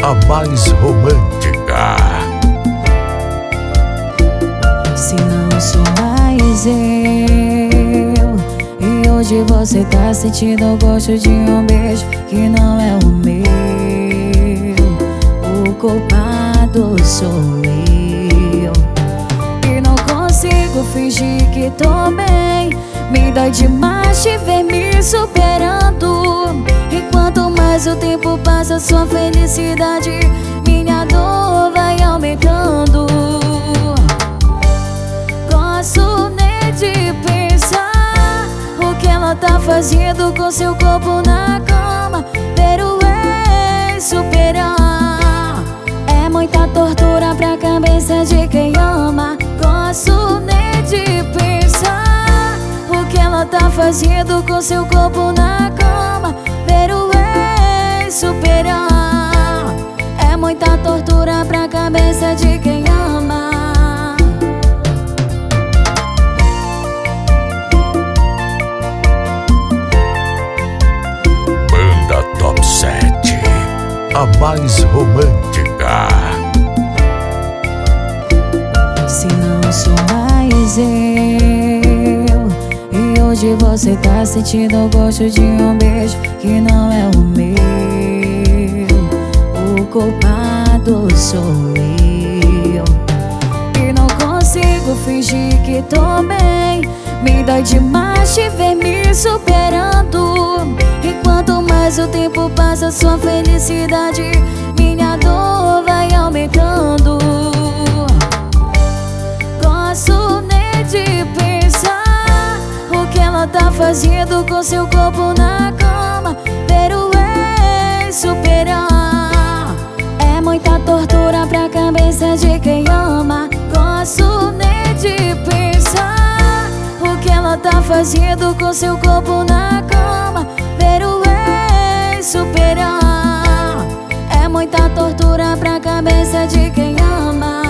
a mais romântica. Se não sou mais eu, e hoje você tá sentindo o gosto de um beijo que não é o meu, o culpado sou eu. E não consigo fingir que tô bem, me dói demais te ver me superando. E quanto mais o tempo passa, sua felicidade, minha dor vai aumentando. Gosto nem de pensar o que ela tá fazendo com seu corpo na cama. Ver o ex superar é muita tortura pra cabeça de quem ama. Gosto nem de pensar o que ela tá fazendo com seu corpo na cama. Ver o ex superar é muita tortura pra cabeça de quem ama. Banda Top 7, a mais romântica. Se não sou mais eu, e hoje você tá sentindo o gosto de um beijo que não é o meu, o culpado sou eu. E não consigo fingir que tô bem, me dói demais te ver me superando. E quanto mais o tempo passa, sua felicidade, minha dor vai aumentando. Gosto nem de pensar o que ela tá fazendo com seu corpo na cama. Ver o ex superar é muita tortura pra cabeça de quem ama. Gosto nem de pensar o que ela tá fazendo com seu corpo na cama. Ver o ex superar é muita tortura pra cabeça de quem ama.